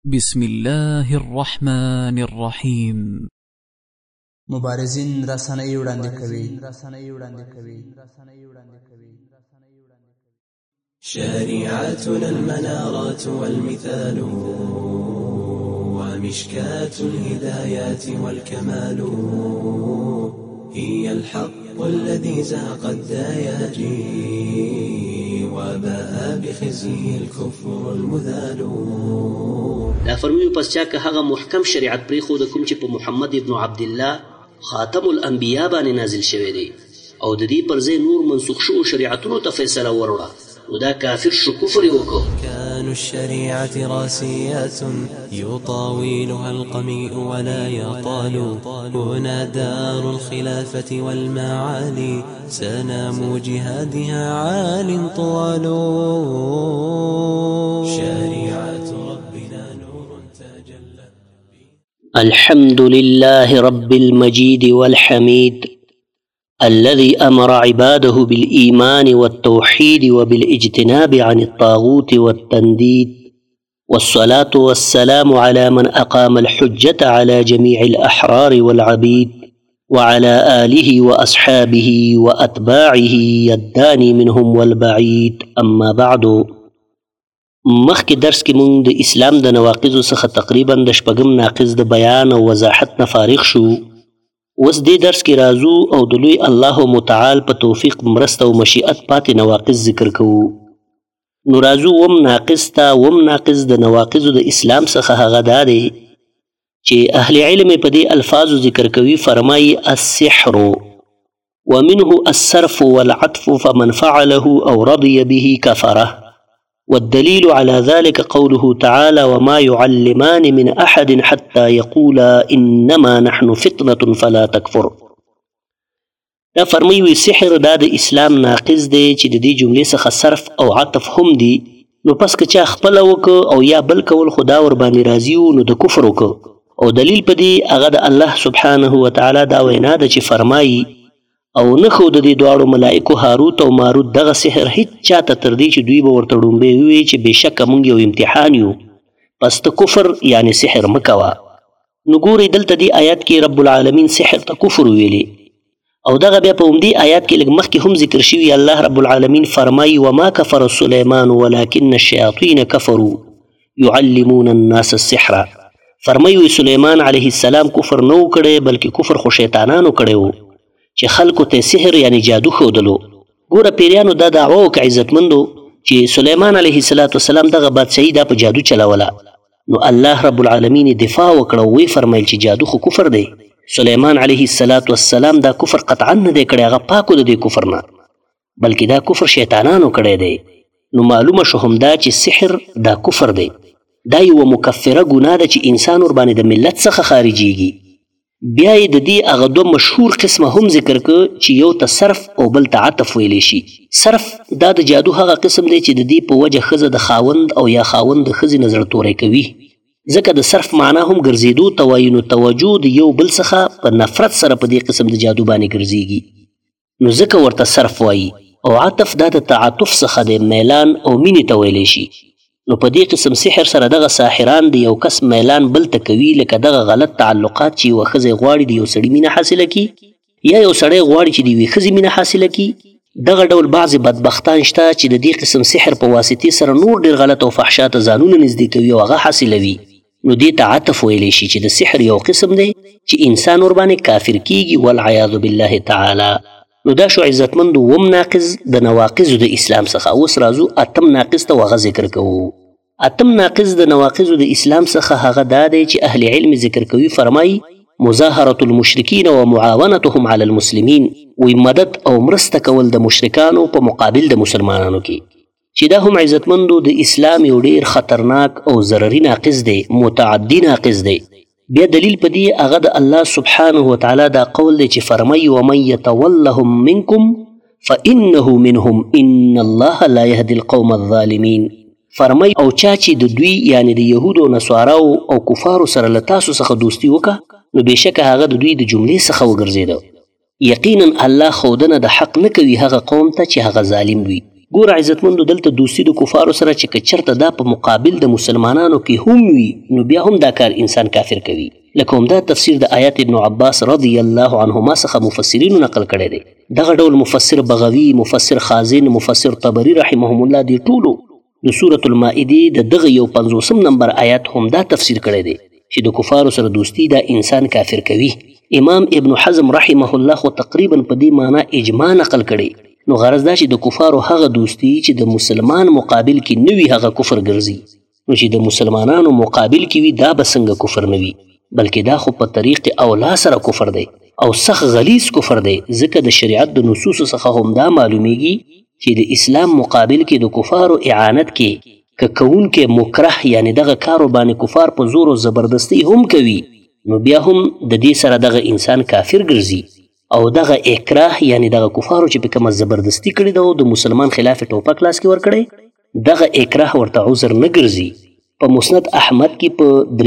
بسم الله الرحمن الرحيم. مبارزین رسنۍ وړاندې کوي. شريعتنا المنارات والمثال ومشكاة الهدايات والكمال هي الحق الذي زاق الدياجي وباء بخزيه الكفر المذال. دا فرمیو پس چا که هغه محکم شریعت پریښود کوم چې په محمد ابن عبدالله خاتم الانبیا باندې نازل شوی دی او د دې پر ځای نور منسوخ شوو شریعتونو ته فیصله وروړه نو دا کافر شو، کفر یې وکړو. كان الشريعة راسيات يطاولها القميء ولا يطال هنا دار الخلافة والمعالي سنام جهادها عال طوال شريعة ربنا نور تجلى. الحمد لله رب المجيد والحميد الذي أمر عباده بالإيمان والتوحيد وبالاجتناب عن الطاغوت والتنديد، والصلاة والسلام على من أقام الحجة على جميع الأحرار والعبيد وعلى آله وأصحابه وأتباعه الداني منهم والبعيد. أما بعد، مخکې درس کې مونږ د اسلام د نواقضو څخه تقریبا د شپږم ناقض د بیان او وضاحت نه فارغ شو. اوس دې درس کې راځو او د لوی الله متعال په توفیق مرسته او مشیعت پاتې نواقض ذکر کوو. نو راځو وم ناقض ته. وم ناقض د نواقضو د اسلام څخه هغه دا دی چې اهل علم په دې الفاظو ذکر کوي. فرمایي السحر ومنه الصرف والعطف فمن فعله او رضي به كفره، والدليل على ذلك قوله تعالى وما يعلمان من أحد حتى يقولا إنما نحن فتنة فلا تكفر. دا فرمایي سحر دا د اسلام ناقض دی چې د دې جملې څخه صرف او عطف هم دي. نو پس که چا خپله وکړه او یا بل کول خدا ور باندې راضي نو د کفر وکړه. او دلیل په دې هغه د الله سبحانه وتعالی دا وینا ده چې فرمایي او نه خو د دې دواړو ملائکو هاروت او ماروت دغه سحر هیڅ چاته تر دې چې دوی به ورته ړومبی ووایي چې بېشکه موږ یو امتحان یو، پس ته کفر یعنې سحر مه کوه. نو ګورئ دلته دې آیات کې رب العالمین سحر ته کفر ویلي او دغه بیا په همدې آیات کې لږ مخکې هم ذکر شوي. الله رب العالمین فرمایي وما کفر سلیمان ولکن الشیاطین کفروا یعلمون الناس السحر. فرمایي سلیمان علیه السلام کفر نه و کړی بلکې کفر خو شیطانانو کړی و چې خلکو ته سحر یعنی جادو ښودلو. ګوره پیریانو دا دعوه وکړه عزتمندو چې سلیمان علیه السلام دغه بادشاهي دا په جادو چلوله. نو الله رب العالمین دفاع وکړه او وی فرمایل چې جادو خو کفر دی. سلیمان علیه السلام دا کفر قطعا نه دی کړی، هغه پاکو د دې کفر نه، بلکې دا کفر شیطانانو کړی دی. نو معلومه شو هم دا چې سحر دا کفر دی. دا یوه مکفره ګناه ده چې انسان ورباندې د ملت څخه خارجیږي. بیا یې د دې هغه دوه مشهور قسمه هم ذکر کړه چې یو ته صرف او بل ته عطف ویلی شي. صرف دا د جادو هغه قسم دی چې د دې په وجه ښځه د خاوند او یا خاوند د ښځې نه زړه توری کوي. ځکه د صرف معنا هم ګرځېدو ته وایي. نو توجه د یو بل څخه په نفرت سره په دې قسم د جادو باندې ګرځېږي، نو ځکه ورته صرف وایي. او عطف دا د تعاطف څخه د میلان او مینې ته ویلی شي. نو په دې قسم سحر سره دغه ساحران د یو کس میلان بل ته کوي، لکه دغه غلط تعلقات چې یوه ښځه غواړي د یو سړي مینه حاصله کي یا یو سړی غواړي چې د یوې ښځې مینه حاصله کي. دغه ډول بعضې بدبختان شته چې د دې قسم سحر په واسطې سره نور ډېر غلط او فحشا ته ځانونه نږدې کوي او هغه حاصلوي. نو دې ته عطف ویلی شي چې د سحر یو قسم دی چې انسان ورباندې کافر کیږي والعیاذ بالله تعالی. نو دا شو عزتمندو وم ناقض د نواقضو د اسلام څخه. اوس راځو اتم ناقض ته هغه ذکر کوو. اتم ناقض د نواقضو د اسلام څخه هغه دا دی چې اهل علم ذکر کوي. فرمایي مظاهرة المشرکین و معاونتهم علی المسلمین، وی مدد او مرسته کول د مشرکانو په مقابل د مسلمانانو کې، چې دا هم عزتمندو د اسلام یو ډیر خطرناک او ضرري ناقض دی، متعدي ناقض دی. بیا دلیل په دې هغه د الله سبحانه وتعالی دا قول دی چې فرمایي ومن یتولهم منکم فانه منهم ان الله لا یهدي القوم الظالمین. فرمایي او چا چې د دوی یعنی د یهودو او نصاراو او کفارو سره له تاسو څخه دوستي وکړه نو بېشکه هغه د دوی د جملې څخه وګرځېده. یقینا الله ښودنه د حق نه کوي هغه قوم ته چې هغه ظالم وي. ګوره عزتمندو دلته دوستي د کفارو سره چې که چېرته دا په مقابل د مسلمانانو کې هم وي نو بیا هم دا کار انسان کافر کوي. لکه همدا تفسیر د آیات ابن عباس رضی الله عنهما څخه مفسرینو نقل کړی دی. دغه ډول مفسر بغوی، مفسر خازن، مفسر طبري رحمهم الله دی ټولو د سورة المائده د دغه 50 نمبر آیات هم دا تفسیر کړی دی چې د کفارو سره دوستی دا انسان کافر کوي. امام ابن حزم رحمه الله خو تقریبا په دې معنی اجماع نقل کړی. نو غرض دا چې د کفارو هغه دوستی چې د مسلمان مقابل کې نه وي هغه کفر ګرځي. نو چې د مسلمانانو مقابل کې وي دا به څنګه کفر نه وي، بلکې دا خو په طریق اولا سره کفر دی او سخت غلیظ کفر دی. ځکه د شریعت د نصوص څخه هم دا معلومیږي چې د اسلام مقابل کې د کفارو اعانت کې که کوونکې مکره یعنی دغه کارو باندې کفار په زور او زبردستی هم کوي نو بیا هم د دې سره دغه انسان کافر ګرځي. او دغه اکراه یعنی دغه کفارو چې په کومه زبردستی کړي ده او د مسلمان خلاف ټوپک لاس کې ورکړی دغه اکراه ورته عذر نه ګرځي. په مسند احمد کې په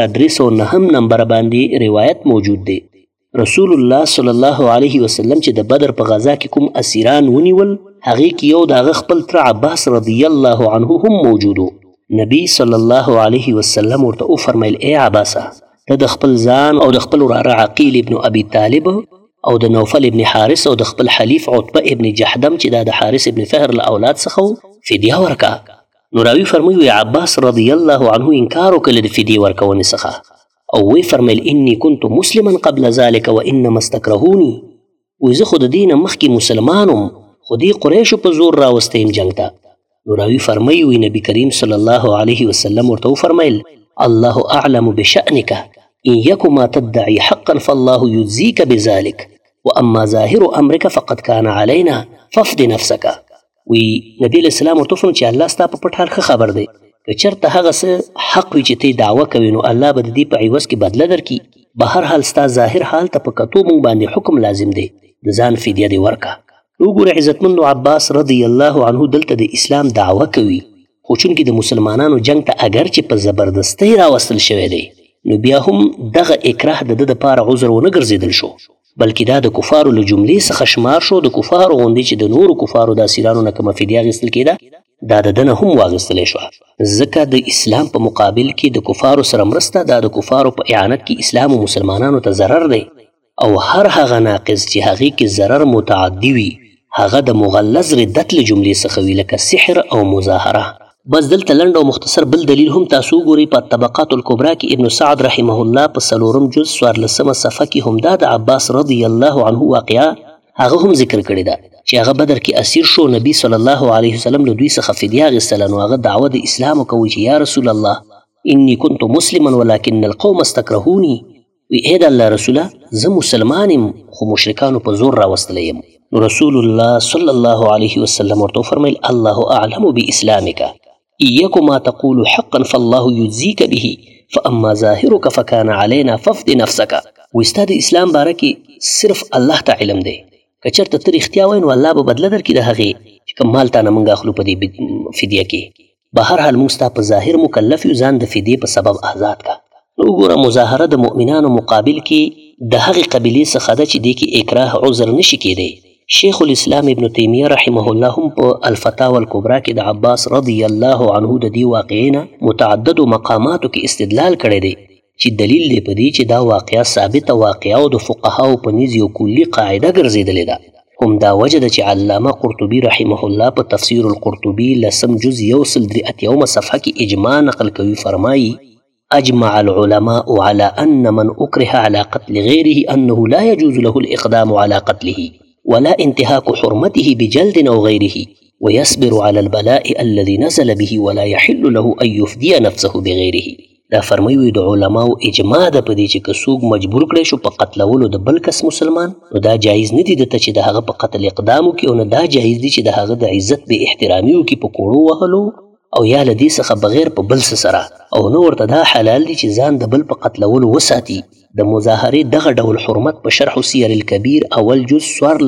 3309 نمبر باندې روایت موجود دی. رسول الله صلی الله علیه وسلم چې د بدر په غزا کې کوم اسیران ونیول هغې کې یو د هغه خپل تره عباس رضی الله عنه هم موجود و. نبی صلی الله علیه وسلم ورته وفرمیل ای عباسه ته د خپل ځان او د خپل وراره عقیل ابن ابي طالب او د نوفل ابن حارث او د خپل حلیف عتبه ابن جحدم چې دا د حارث ابن فهر له اولاد څخه فدیه ورکا. نو راوی فرمایي عباس رضی الله عنه انکار وکړ د فدیه ورکونې څخه او وی فرمایل انی كنت مسلما قبل ذلك وانما استكرهوني. وی زه خو د دین مخکې مسلمانم خو دې قریشو په زور راوستیم جنگ ته. نو راوی فرمایي وی نبی کریم صلی الله علیه وسلم ورته فرمایل الله اعلم بشأنك إن يك ما تدعي حقا فالله يجزيك بذلك واما ظاهر امرك فقد كان علينا فافد نفسك. وی نبی علیہ السلام ورته فرمایي چې الله ستا په پټ حال ښه خبر دی، که چېرته هغه څه حق وي چې ته دعوه کوي نو الله به د دې په عوض کې بدله درکړي. به هر حال ستا ظاهر حال ته په کتو موږ باندې حکم لازم دی د ځان فدیه دې ورکه. وګوره عزتمندو عباس رضی الله عنه دلته د اسلام دعوه کوي خو چونکې د مسلمانانو جنگ ته اگر چې په زبردستی راوستل شوی دی نو بیا هم دغه اکراه د ده دپاره عذر ونه ګرځېدل شو، بلکې دا د کفارو له جملې څخه شمار شو. د کفارو غوندې چې د نورو کفارو د اسیرانو نه کومه فدیه اخیستل کېده دا د ده نه هم واخیستلی شوه. ځکه د اسلام په مقابل کې د کفارو سره مرسته دا د کفارو په اعانت کې اسلام او مسلمانانو ته ضرر دی او هر هغه ناقص چې هغې کې ضرر متعدي وي هغه د مغلظ ردت له جملې څخه وي لکه سحر او مظاهره. بس دلته لنډ او مختصر بل دلیل هم تاسو وګورئ په طبقات الکبرا کې ابن سعد رحمه الله په 4 جز 14 صفحه کې هم دا د عباس رضی الله عنه واقعه هغه هم ذکر کړی ده چې هغه بدر کې اسیر شو. نبی صلی الله علیه وسلم له دوی څخه فدیه اخیستله نو هغه دعوه د اسلام کوي چې یا رسول الله انی كنت مسلما ولكن القوم استكرهوني. وی اې د الله رسوله زه مسلمان یم خو مشرکانو په زور راوستلی یم. نو رسول الله صلی الله علیه وسلم ورته وفرمیل الله اعلم باسلامک إياك ما تقول حقا فالله يجزيك به فأما ظاهرك فكان علينا فافد نفسك. وستا د اسلام باره کې صرف الله ته علم دی، که چېرته ته رښتیا وایې نو الله به بدله درکړي د هغې چې کوم مال تا نه موږ اخلو په دې فدیه کې. به هر حال موږ ستا په ظاهر مکلف یو، ځان د فدیې په سبب آزاد کا. نو وګوره مظاهره د مؤمنانو مقابل کې د هغې قبیلې څخه ده چې دې کې اکراه عذر نشي کېدی. شیخ الاسلام ابن تیمیه رحمه الله هم په الفتاوى الکبرا کې د عباس رضی الله عنه د دې واقعې نه متعددو مقاماتو کې استدلال کړی دی چې دلیل دی په دې چې دا واقعه ثابته واقعه او د فقهاو په نیز یو کلي قاعده ګرځېدلې ده. هم دا وجه ده چې علامه قرطبي رحمه الله په تفسیر القرطبي 10 جز 183 صفحه کې اجماع نقل کوي. فرمایي اجمع العلماء على ان من اكره على قتل غيره انه لا يجوز له الاقدام على قتله ولا انتهاك حرمته بجلد أو غيره ويصبر على البلاء الذي نزل به ولا يحل له أن يفدي نفسه بغيره. دا فرمایي د علماو اجماع ده په دې چې که څوک مجبور کړی شو په قتلولو د بل کس مسلمان نو دا جایز نه دي دته چې د هغه په قتل اقدام وکړي او نه دا جایز دي چې د هغه د عزت به احترامي وکړي په کوړو وهلو او یا له دې څخه بغیر په بل څه سره او نو ورته دا حلال دي چې ځان د بل په قتلولو وساتي. د مظاهرې دغه ډول حرمت په شرح سیر الکبیر اول جز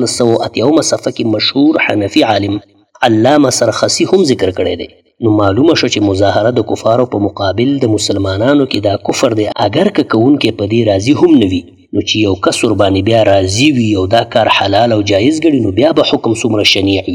1480 صفحه کې مشهور حنفي عالم علامه سرخسی هم ذکر کړی دی. نو معلومه شو چې مظاهره د کفارو په مقابل د مسلمانانو کې دا کفر دی اگر که کوونکې په دې راضي هم نه وي نو چې یو کس ورباندې بیا راضي وي او دا کار حلال او جایز ګڼي نو بیا به حکم څومره شنیع وي.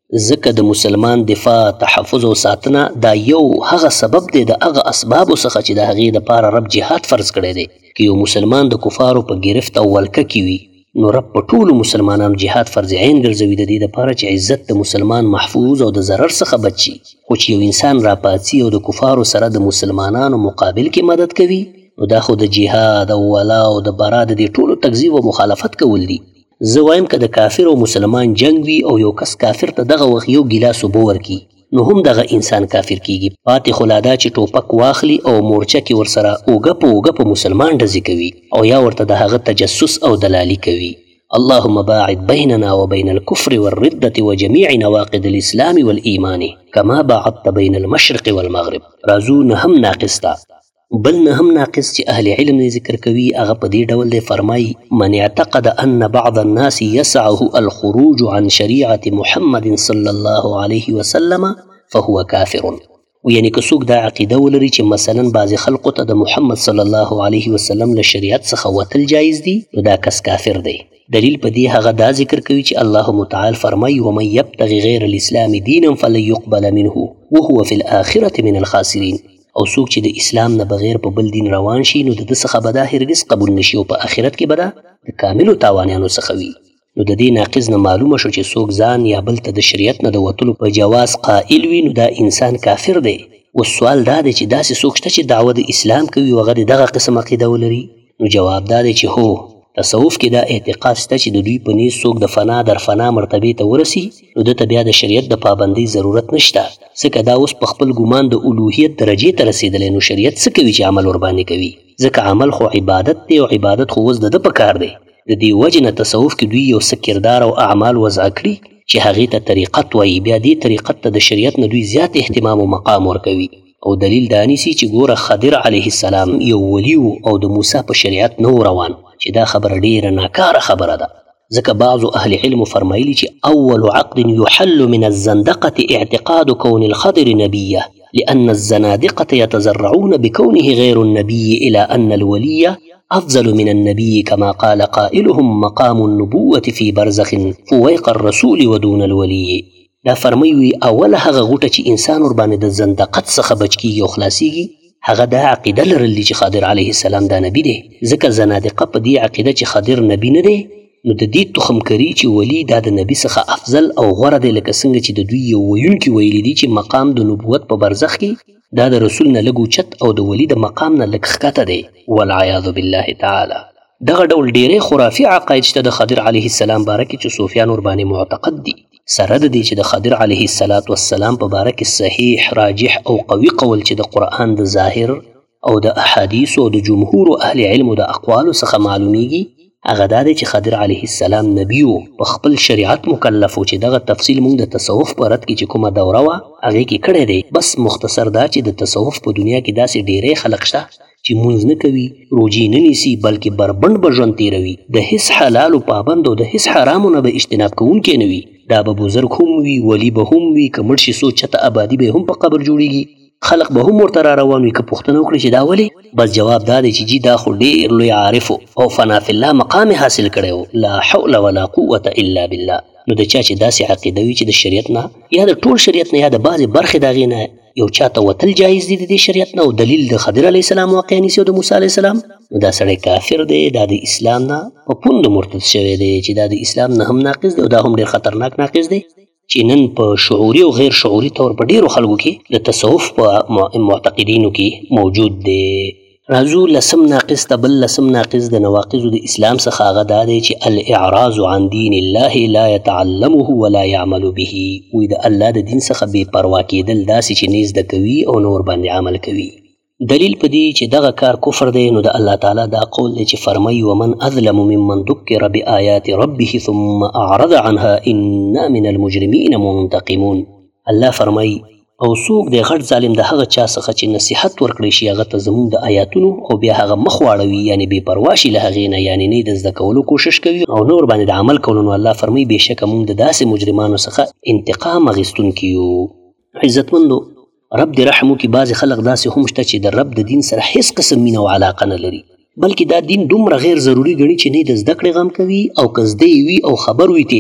ځکه د مسلمان دفاع، تحفظ او ساتنه دا یو هغه سبب دی د هغه اسبابو څخه چې د هغې دپاره رب جهاد فرض کړی دی. که یو مسلمان د کفارو په ګرفت او ولکه کې وي نو رب په ټولو مسلمانانو جهاد فرض عین ګرځوي د دې دپاره چې عزت د مسلمان محفوظ او د ضرر څخه بچ شي. خو چې یو انسان راپاڅي او د کفارو سره د مسلمانانو مقابل کې مدد کوي نو دا خو د جهاد او ولا او د برا د دې ټولو تکذیب او مخالفت کول دي. زه وایم که د کافر او مسلمان جنگ وي او یو کس کافر ته دغه وخت یو ګیلاس اوبه ورکي نو هم دغه انسان کافر کیږي. پاتې خو لا دا چې ټوپک واخلي او مورچه کې ورسره اوږه په اوږه په مسلمان ډزې کوي او یا ورته د هغه تجسس او دلالي کوي. اللهم باعد بيننا وبين الكفر والردة وجميع نواقض الإسلام والإيمان كما باعدت بين المشرق والمغرب. راځو نهم ناقص ته. بل نهم ناقص چې اهل علم نه ذکر کوي هغه په دې ډول دی، فرمایي من اعتقد ان بعض الناس يسعه الخروج عن شريعة محمد صلى الله عليه وسلم فهو كافر. یعنی که څوک دا عقیده ولري چې مثلا بعضې خلقو ته د محمد صلی الله علیه وسلم له شریعت څخه وتل جایز دي نو دا کس کافر دی. دلیل په دې هغه دا ذکر کوي چې الله متعال فرمایي ومن یبتغي غیر الاسلام دینا فلن یقبل منه وهو فی الآخرة من الخاسرین. او څوک چې د اسلام نه بغیر په بل دین روان شي نو د ده څخه به دا هرګز قبول نشي او په آخرت کې به دا د کاملو تاوانیانو څخه وي. نو د دې ناقض نه معلومه شو چې څوک ځان یا بل ته د شریعت نه د وتلو په جواز قائل وي نو دا انسان کافر دی. اوس سوال دا دی چې داسې څوک شته چې دعوه د اسلام کوي او هغه د دغه قسم عقیده ولري؟ نو جواب دا دی چې هو، تصوف کې دا اعتقاد شته چې د دوی په نیز څوک د فنا در فنا مرتبې ته ورسي نو ده ته بیا د شریعت د پابندۍ ضرورت نشته، ځکه دا اوس په خپل ګمان د الوهیت درجې ته رسېدلی. نو شریعت څه کوي چې عمل ورباندې کوي؟ ځکه عمل خو عبادت دی او عبادت خو اوس د ده په کار دی. د دې وجې نه تصوف کې دوی یو څه کردار او اعمال وضع کړي چې هغې ته طریقت وایي. بیا دې طریقت ته د شریعت نه دوی زیات اهتمام او مقام ورکوي. او دلیل دا نیسي چې ګوره خضر علیه السلام یو ولی او د موسی په شریعت نه روان، چې دا خبره ډیره ناکاره خبره ده. ځکه بعضو اهل علم فرمایلي چې اول عقد يحل من الزندقة اعتقاد كون الخضر نبيه لأن الزنادقة يتزرعون بكونه غير النبي إلى أن الولي أفضل من النبي كما قال قائلهم مقام النبوة في برزخ فويق الرسول ودون الولي. دا فرمایوي اول هغه غوټه چې انسان ورباندې د زندقت څخه بچ کیږي او خلاصیږي هغه دا عقیده لرلی چې خضر علیه السلام دا نبی دی. ځکه زنادقه په دې عقیده چې خضر نبی نه دی نو د دې تخم کري چې ولی دا د نبی څخه افضل او غوره دی، لکه څنګه چې د دوی یو ویونکي ویلي دي چې مقام د نبوت په برزخ کې دا د رسول نه لږ اوچت او د ولی د مقام نه لږ ښکته دی. والعیاذ بالله تعالی. دغه ډول ډیرې خرافي عقاید شته د خضر علیه السلام باره کې چې صوفیان ورباندې معتقد دي. سره د دې چې د خضر علیه السلام په باره کې صحیح، راجح او قوي قول چې د قرآن د ظاهر او د احادیثو او د جمهور اهل علم د اقوالو څخه معلومیږي هغه دا دی چې خضر علیه السلام نبی و، په خپل شریعت مکلف و، چې دغه تفصیل موږ د تصوف په رد کې چې کومه دوره وه هغې کې کړی دی. بس مختصر دا چې د تصوف په دنیا کې داسې ډیری خلک شته چې مونځ نه کوي، روجې نه نیسي، بلکې بربنډ به ژوند تېروي، د هیڅ حلالو پابند او د هیڅ حرامو نه به اجتناب کوونکی نه وي. دا به بزرګ هم وي، ولی به هم وي، که مړ شي څو چته آبادي به هم په قبر جوړیږي، خلق به هم ورته را روان وي. که پوښتنه وکړي چې دا ولې؟ بس جواب دا دی چې جی دا خو ډېر لوی عارف او فنا فی الله مقام حاصل کړی و، لا حول ولا قوة الا بالله. نو د چا چې داسې عقیده وي چې د شریعت نه یا د ټول شریعت نه یا د بعضې برخې د هغې نه یو چاته وتل جایز دي د دې شریعت نه او دلیل د خضر علیه السلام واقع نیسي او د موسی علیه السلام، نو دا سړی کافر دی. دا د اسلام نه په پوند مرتد شوی دی چې دا د اسلام نه هم ناقص دی او دا هم ډېر خطرناک ناقص دی چې نن په شعوري او غیر شعوري طور په ډېرو خلکو کې د تصوف په معتقدینو کې موجود دی. راځو لسم ناقص ته. بل لسم ناقص د نواقضو د اسلام څخه هغه دا دی چې الاعراض عن دین الله لا يتعلمه ولا يعمل به. وی د الله د دین څخه بې پروا کېدل داسې چې نه زده کوي او نه ورباندې عمل کوي. دلیل په دې چې دغه کار کفر دی نو د الله تعالی دا قول دی چې فرمایي ومن اظلم ممن ذکر بآیات ربه ثم اعرض عنها انا من المجرمین منتقمون. الله فرمایي او څوک دی غټ ظالم د هغه چا څخه چې نصیحت ورکړی شي هغه ته زموږ د آیاتونو او بیا هغه مخ واړوي، یعنی بې پروا شي له هغې نه، یعنی نه د زده کولو کوشش کوي او نه ورباندې د عمل کولو. نو الله فرمایي بېشکه موږ د داسې مجرمانو څخه انتقام اخیستونکي یو. عزتمندو رب دې رحم وکړي، بعضې خلک داسې هم شته چې د رب د دین سره هیڅ قسم مینه او علاقه نه لري، بلکې دا دین دومره غیر ضروري ګڼي چې نه د زده کړې غم کوي او که زده یې وي او خبر وي ترې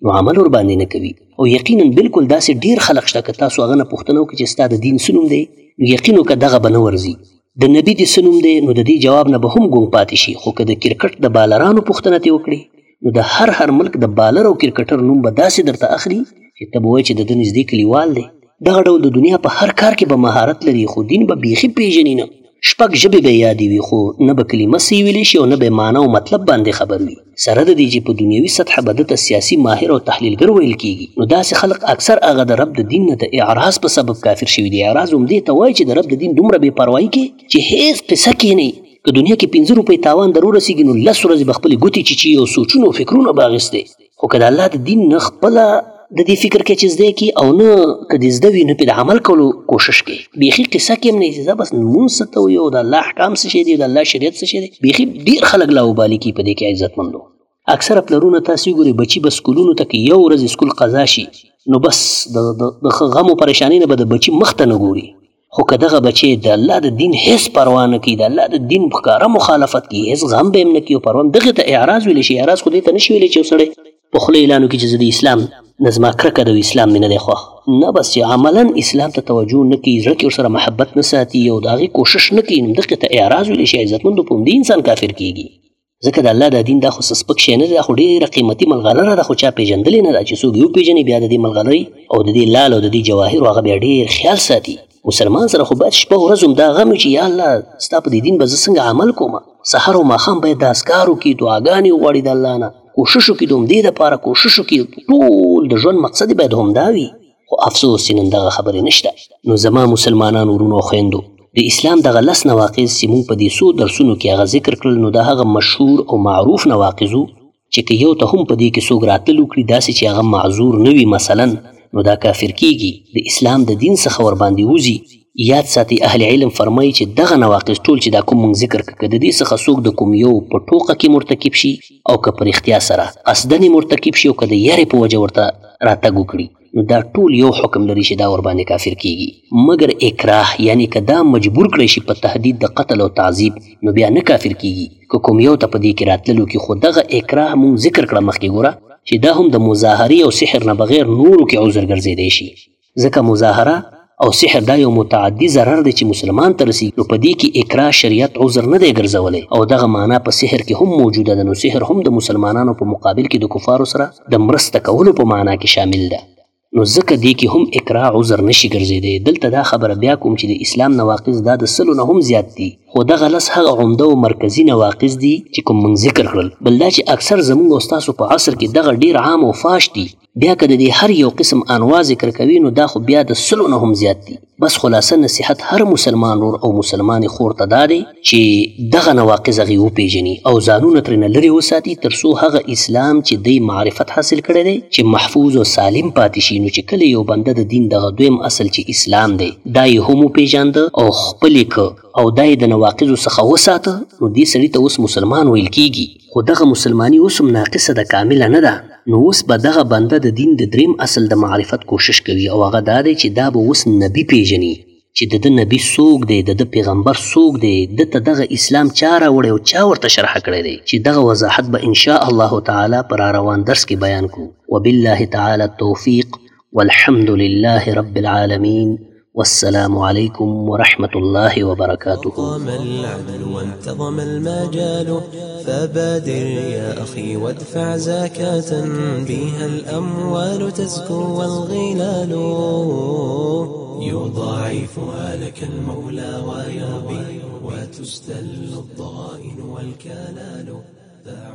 نو عمل ور باندې نه کوي. او یقینا بالکل داسې ډیر خلک شته که تاسو هغه نه پوښتنه وکړئ چې ستا د دین څه نوم دی، نو یقین وکړه دغه به نه ورځي. د نبي دې څه نوم دی، نو د دې جواب نه به هم ګونګ پاتې شي. خو که د کرکټ د بالرانو پوښتنه ترې وکړي، نو د هر ملک د بالر او کرکټر نوم به داسې درته اخلي چې ته به وایې چې د ده نږدې کلیوال دی. دغه ډول د دنیا په هر کار کې به مهارت لري، خو دین به بیخي پیژني نه. شپږ ژبې به یادې وي، خو نه به کلمه څه ویلی شي او نه به معنا او مطلب باندې خبر وي. سره د دې چې په دنیوي سطحه به دته سیاسي ماهر او تحلیلګر ویل کېږي. نو داسې خلق اکثر هغه د رب د دین نه د اعراض په سبب کافر شوي دي. اعراض همدې ته وایي چې د رب د دین دومره بې پروایي کې چې هېڅ قصه کښېنئ. که دنیا کې 5 روپۍ تاوان در ورسېږي، نو 10 ورځې به خپلې ګوتې چیچي او سوچونه او فکرونه به اخیستی. خو که د الله د دین نه خپله د دې فکر کې چې زده کی او نه که دې زده وي، نه پې د عمل کولو کوشش کوي. بیخي قصه کې هم نه چې زه بس لمونځ څه ته وایي او د الله احکام څه شی دی، د الله شریعت څه شی دی. بیخي ډېر خلک لاوبالي کوي په دې کې عزتمندو. اکثره پلرونه تاسې وګورئ بچي به سکولونو ته کې یو ورځ سکول قضا شي، نو بس د غم او پریشانۍ نه به د بچي مخ ته نه ګوري. خو که دغه بچی د الله د دین هیڅ پروا نه کوي، د الله د دین په ښکاره مخالفت کوي، هیڅ غم به هم نه کوي او پروا، دغې ته اعراض ویلی شي. اعراض خو دې ته نه شي ویلی چې یو سړی په خوله اعلان وکړي چې زه د اسلام نه زما کرکه د اسلام مې نه دی خوښ. نه، بس چې عملا اسلام ته توجه نه کوي، زړه کې ورسره محبت نه ساتي او د هغې کوشش نه کوي، نو دغې ته اعراض ویلی شي. عزتمندو په همدې انسان کافر کېږي. ځکه د الله د دین دا خو څه سپک شی نه دی، دا خو ډېره قیمتي ملغلره ده، خو چا پېژندلې نه ده چې څوک یې وپېژني بیا د دې ملغلرې او د دې لال او د دې جواهرو هغه بیا ډېر خیال ساتي. مسلمان سره خو باید شپه ورځ هم دا غم وي چې یا الله ستا په دې دین به زه څنګه عمل کوم. سحر او ماښام باید دا اذکار وکړي، دعاګانې وغواړي د الله نه، کوشش وکړي د همدې دپاره کوشش وکړي. ټول د ژوند مقصد باید همدا وي. خو افسوس چې نن دغه خبرې نشته. نو زما مسلمانانو ورونو او خویندو، د اسلام دغه 10 نواقض چې موږ په دې څو درسونو کې هغه ذکر کړل، نو دا هغه مشهور او معروف نواقض وو چې که یو ته هم په دې کې څوک راتلل وکړي داسې چې هغه معذور نه وي مثلا، نو دا کافر کیږي، د اسلام د دین څخه ور باندې وځي. یاد ساتي اهل علم فرمایي چې دغه نواقض ټول چې دا کوم موږ ذکر کړه، د دې څخه څوک د کوم یو په ټوقه کې مرتکب شي او که پر اختیا سره قصدن مرتکب شي او که د یارې په وجه ورته راتګ وکړي، نو دا ټول یو حکم لري چې دا ور باندې کافر کیږي. مګر اکراه، یعنی که دا مجبور کړی شي په تهدید د قتل او تعذیب، نو بیا نه کافر کیږي. که کوم یو ته په دې کې راتللو کې، خو دغه اکراه موږ ذکر کړه مخکې، ګوره چې دا هم د مظاهرې او سحر نه بغیر نورو کې عذر ګرځېدی شي. ځکه مظاهره او سحر دا یو متعدي ضرر دی چې مسلمان ته رسي، نو په دې کې اکراه شریعت عذر نه دی ګرځولی. او دغه معنا په سحر کې هم موجوده ده. نو سحر هم د مسلمانانو په مقابل کې د کفارو سره د مرسته کولو په معنا کې شامل ده. نو ځکه دې کې هم اکراه عذر نشي ګرځېدی. دلته دا خبره بیا کوم چې د اسلام نواقض دا د 100 نه هم زیات دي، خو دغه 10 هغه عمده او مرکزي نواقض دي چې کوم موږ ذکر کړل. بل دا چې اکثر زموږ او ستاسو په عصر کې دغه ډیر عام او فاش دي. بیا که د دې هر یو قسم انواع ذکر کوي، نو دا خو بیا د 100 نه هم زیات دي. بس خلاصه نصیحت هر مسلمان ور او مسلمان خور ته دا دی چې دغه نواقض هغې وپېژني او ځانونه ترېنه لرې وساتي، تر څو هغه اسلام چې دی معرفت حاصل کړی دی چې محفوظ او سالم پاتې شي. نو چې کله یو بنده د دین دغه دویم اصل چې اسلام دی دا یې هم وپېژانده او خپلې که او دا یې د نواقضو څخه وساته، نو دې سړي ته اوس مسلمان ویل کیږي. خو دغه مسلماني اوس هم ناقصه ده، کامله نه ده. نو اوس به دغه بنده د دین د دریم اصل د معرفت کوشش کوي، او هغه دا دی چې دا به اوس نبی پیژني چې د ده نبی څوک دی، د ده پیغمبر څوک دی، ده ته دغه اسلام چا راوړی او چا ورته شرحه کړی دی، چې دغه وضاحت به انشاء الله تعالی پر روان درس کې بیان کړو. وبالله تعالی التوفیق والحمد لله رب العالمين والسلام عليكم ورحمة الله وبركاته. قام العدل وانتظم المجال فبادر يا أخي وادفع زكاة بها الأموال تزكو والغلال يضاعفها لك المولى ويربي وتستل الضغائن والكلال.